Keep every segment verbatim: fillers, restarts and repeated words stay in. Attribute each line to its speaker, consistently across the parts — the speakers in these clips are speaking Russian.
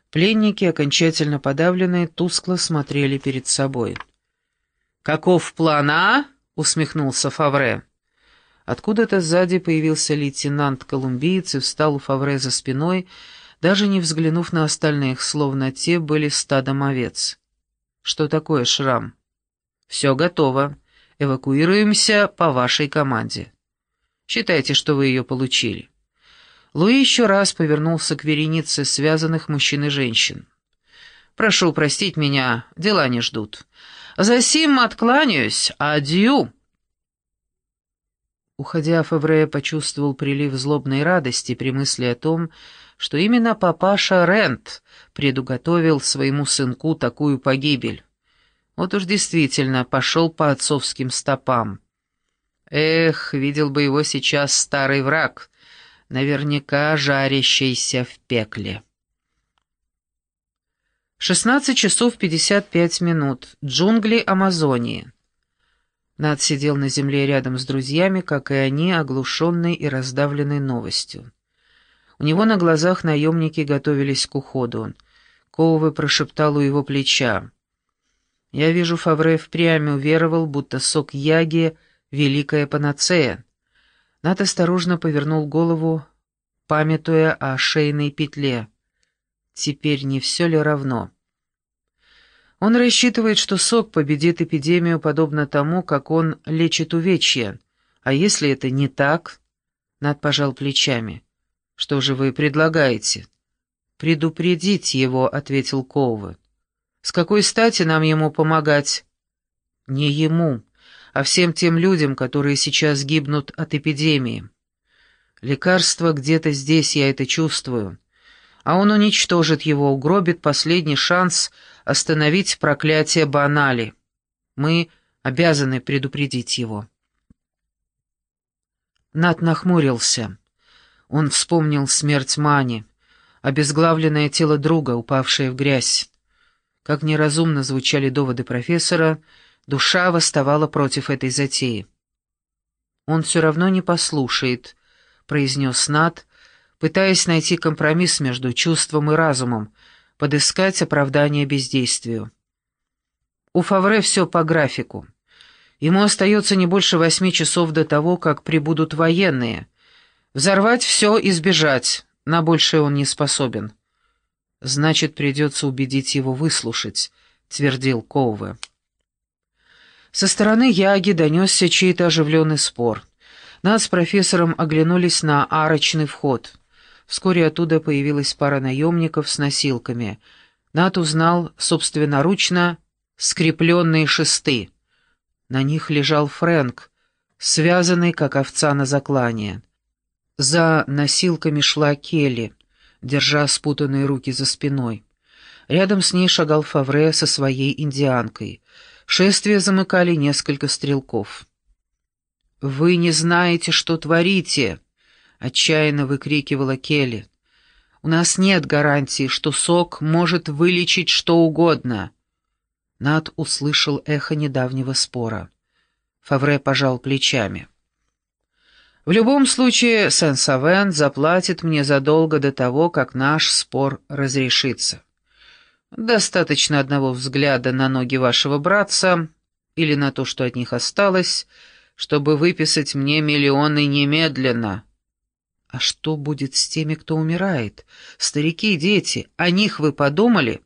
Speaker 1: Пленники, окончательно подавленные, тускло смотрели перед собой. «Каков план, а?» — усмехнулся Фавре. Откуда-то сзади появился лейтенант-колумбиец и встал у Фавре за спиной, даже не взглянув на остальных, словно те были стадом овец. «Что такое, Шрам?» «Все готово. Эвакуируемся по вашей команде. Считайте, что вы ее получили». Луи еще раз повернулся к веренице связанных мужчин и женщин. «Прошу простить меня, дела не ждут. Засим откланяюсь. Адью!» Уходя, Фавре почувствовал прилив злобной радости при мысли о том, что именно папаша Рент предуготовил своему сынку такую погибель. Вот уж действительно пошел по отцовским стопам. Эх, видел бы его сейчас старый враг, наверняка жарящийся в пекле. шестнадцать часов пятьдесят пять минут. Джунгли Амазонии. Нат сидел на земле рядом с друзьями, как и они, оглушенный и раздавленный новостью. У него на глазах наемники готовились к уходу. Коуве прошептал у его плеча. «Я вижу, Фавре впрямь уверовал, будто сок яги — великая панацея». Нат осторожно повернул голову, памятуя о шейной петле. Теперь не все ли равно? Он рассчитывает, что сок победит эпидемию подобно тому, как он лечит увечья. А если это не так? Нат пожал плечами. «Что же вы предлагаете?» «Предупредить его», — ответил Коуве. «С какой стати нам ему помогать?» «Не ему, а всем тем людям, которые сейчас гибнут от эпидемии. Лекарство где-то здесь, я это чувствую. А он уничтожит его, угробит последний шанс остановить проклятие Банали. Мы обязаны предупредить его». Нат нахмурился. Он вспомнил смерть Мани, обезглавленное тело друга, упавшее в грязь. Как неразумно звучали доводы профессора, душа восставала против этой затеи. «Он все равно не послушает», — произнес Нат, пытаясь найти компромисс между чувством и разумом, подыскать оправдание бездействию. У Фавре все по графику. Ему остается не больше восьми часов до того, как прибудут военные. Взорвать все и сбежать, на большее он не способен. «Значит, придется убедить его выслушать», — твердил Коуве. Со стороны Яги донесся чей-то оживленный спор. Над с профессором оглянулись на арочный вход. Вскоре оттуда появилась пара наемников с носилками. Нат узнал собственноручно скрепленные шесты. На них лежал Фрэнк, связанный, как овца на заклание. За носилками шла Келли, держа спутанные руки за спиной. Рядом с ней шагал Фавре со своей индианкой. Шествие замыкали несколько стрелков. «Вы не знаете, что творите!» — отчаянно выкрикивала Келли. «У нас нет гарантии, что сок может вылечить что угодно». Нат услышал эхо недавнего спора. Фавре пожал плечами. «В любом случае, Сен-Савен заплатит мне задолго до того, как наш спор разрешится. Достаточно одного взгляда на ноги вашего братца или на то, что от них осталось, чтобы выписать мне миллионы немедленно». «А что будет с теми, кто умирает? Старики и дети, о них вы подумали?»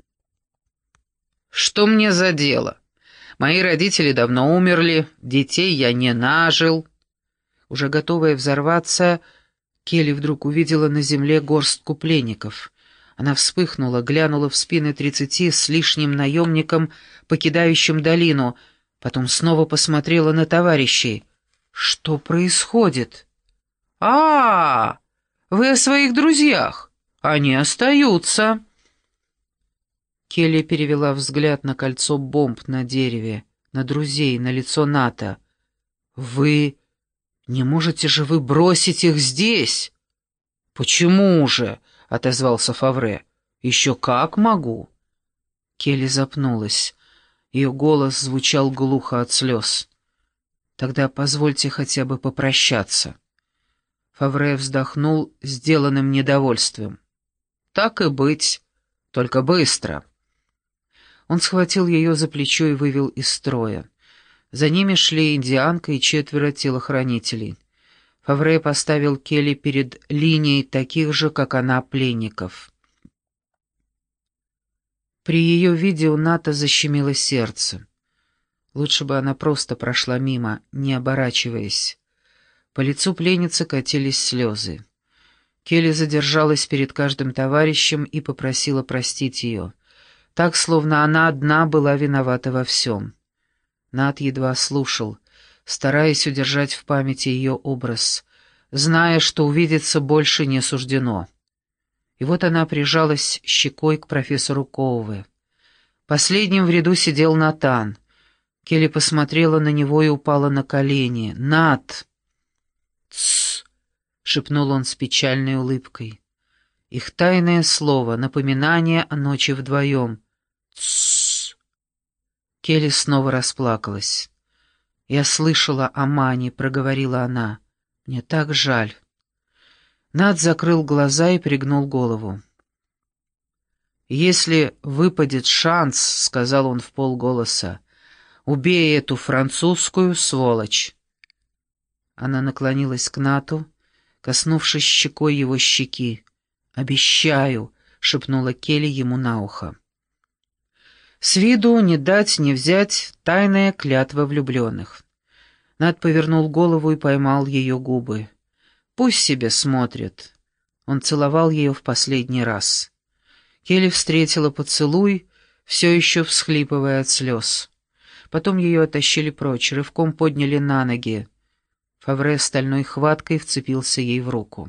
Speaker 1: «Что мне за дело? Мои родители давно умерли, детей я не нажил». Уже готовая взорваться, Келли вдруг увидела на земле горстку пленников. Она вспыхнула, глянула в спины тридцати с лишним наемникам, покидающим долину, потом снова посмотрела на товарищей. «Что происходит?» «А, вы о своих друзьях. Они остаются». Келли перевела взгляд на кольцо бомб на дереве, на друзей, на лицо Ната. «Вы... не можете же вы бросить их здесь?» «Почему же?» — отозвался Фавре. «Еще как могу». Келли запнулась. Ее голос звучал глухо от слез. «Тогда позвольте хотя бы попрощаться». Фавре вздохнул сделанным недовольством. «Так и быть. Только быстро!» Он схватил ее за плечо и вывел из строя. За ними шли индианка и четверо телохранителей. Фавре поставил Келли перед линией таких же, как она, пленников. При ее виде у Ната защемило сердце. Лучше бы она просто прошла мимо, не оборачиваясь. По лицу пленницы катились слезы. Келли задержалась перед каждым товарищем и попросила простить ее. Так, словно она одна была виновата во всем. Нат едва слушал, стараясь удержать в памяти ее образ, зная, что увидеться больше не суждено. И вот она прижалась щекой к профессору Коуве. Последним в ряду сидел Натан. Келли посмотрела на него и упала на колени. «Нат!» «Тссс!» — шепнул он с печальной улыбкой. Их тайное слово, напоминание о ночи вдвоем. «Тссс!» Келли снова расплакалась. «Я слышала о Мане», — проговорила она. «Мне так жаль». Нат закрыл глаза и пригнул голову. «Если выпадет шанс, — сказал он вполголоса, — убей эту французскую сволочь». Она наклонилась к Нату, коснувшись щекой его щеки. «Обещаю», — шепнула Келли ему на ухо. С виду не дать не взять тайная клятва влюбленных. Нат повернул голову и поймал ее губы. «Пусть себе смотрит». Он целовал ее в последний раз. Келли встретила поцелуй, все еще всхлипывая от слез. Потом ее оттащили прочь, рывком подняли на ноги. Фавре стальной хваткой вцепился ей в руку.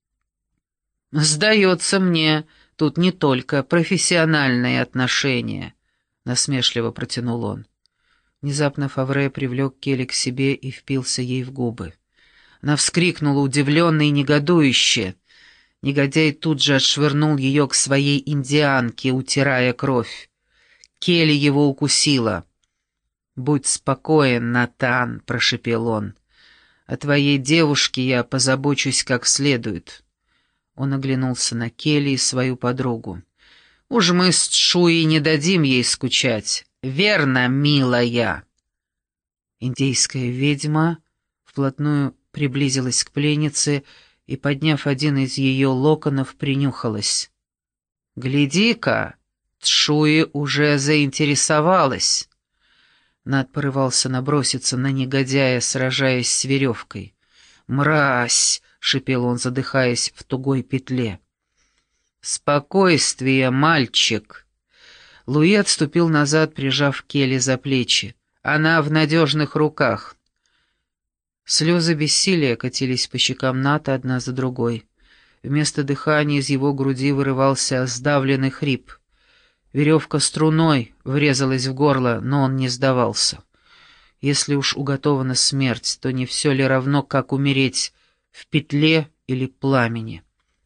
Speaker 1: «Сдается мне, тут не только профессиональные отношения», — насмешливо протянул он. Внезапно Фавре привлек Келли к себе и впился ей в губы. Она вскрикнула удивленно и негодующе. Негодяй тут же отшвырнул ее к своей индианке, утирая кровь. Келли его укусила. «Будь спокоен, Натан», — прошепел он. «О твоей девушке я позабочусь как следует». Он оглянулся на Келли и свою подругу. «Уж мы с Тшуей не дадим ей скучать. Верно, милая?» Индейская ведьма вплотную приблизилась к пленнице и, подняв один из ее локонов, принюхалась. «Гляди-ка, Тшуи уже заинтересовалась». Нат порывался наброситься на негодяя, сражаясь с веревкой. «Мразь!» — шипел он, задыхаясь в тугой петле. «Спокойствие, мальчик!» Луи отступил назад, прижав Келли за плечи. «Она в надежных руках». Слезы бессилия катились по щекам Ната одна за другой. Вместо дыхания из его груди вырывался сдавленный хрип. Веревка струной врезалась в горло, но он не сдавался. Если уж уготована смерть, то не все ли равно, как умереть в петле или пламени?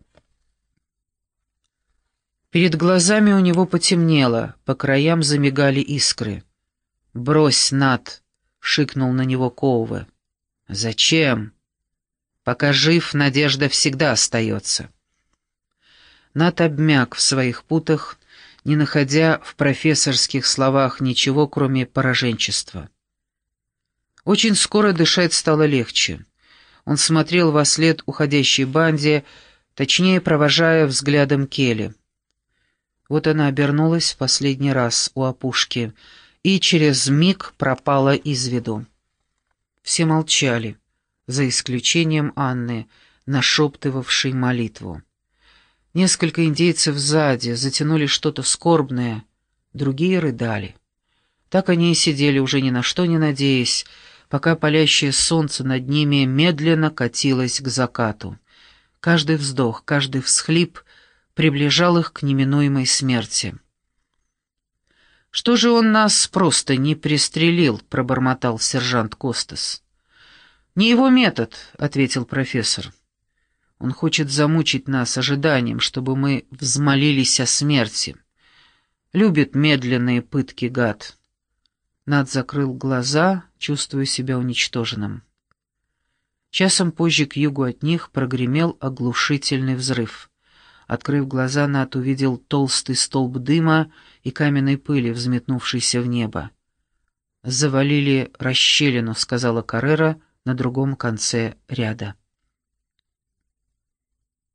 Speaker 1: Перед глазами у него потемнело, по краям замигали искры. «Брось, Нат!» — шикнул на него Коуве. «Зачем? Пока жив, надежда всегда остается». Нат обмяк в своих путах, не находя в профессорских словах ничего, кроме пораженчества. Очень скоро дышать стало легче. Он смотрел вослед уходящей банде, точнее провожая взглядом Келли. Вот она обернулась в последний раз у опушки и через миг пропала из виду. Все молчали, за исключением Анны, нашептывавшей молитву. Несколько индейцев сзади затянули что-то скорбное, другие рыдали. Так они и сидели, уже ни на что не надеясь, пока палящее солнце над ними медленно катилось к закату. Каждый вздох, каждый всхлип приближал их к неминуемой смерти. «Что же он нас просто не пристрелил?» — пробормотал сержант Костас. «Не его метод», — ответил профессор. «Он хочет замучить нас ожиданием, чтобы мы взмолились о смерти. Любит медленные пытки, гад». Нат закрыл глаза, чувствуя себя уничтоженным. Часом позже к югу от них прогремел оглушительный взрыв. Открыв глаза, Нат увидел толстый столб дыма и каменной пыли, взметнувшийся в небо. «Завалили расщелину», — сказала Каррера на другом конце ряда.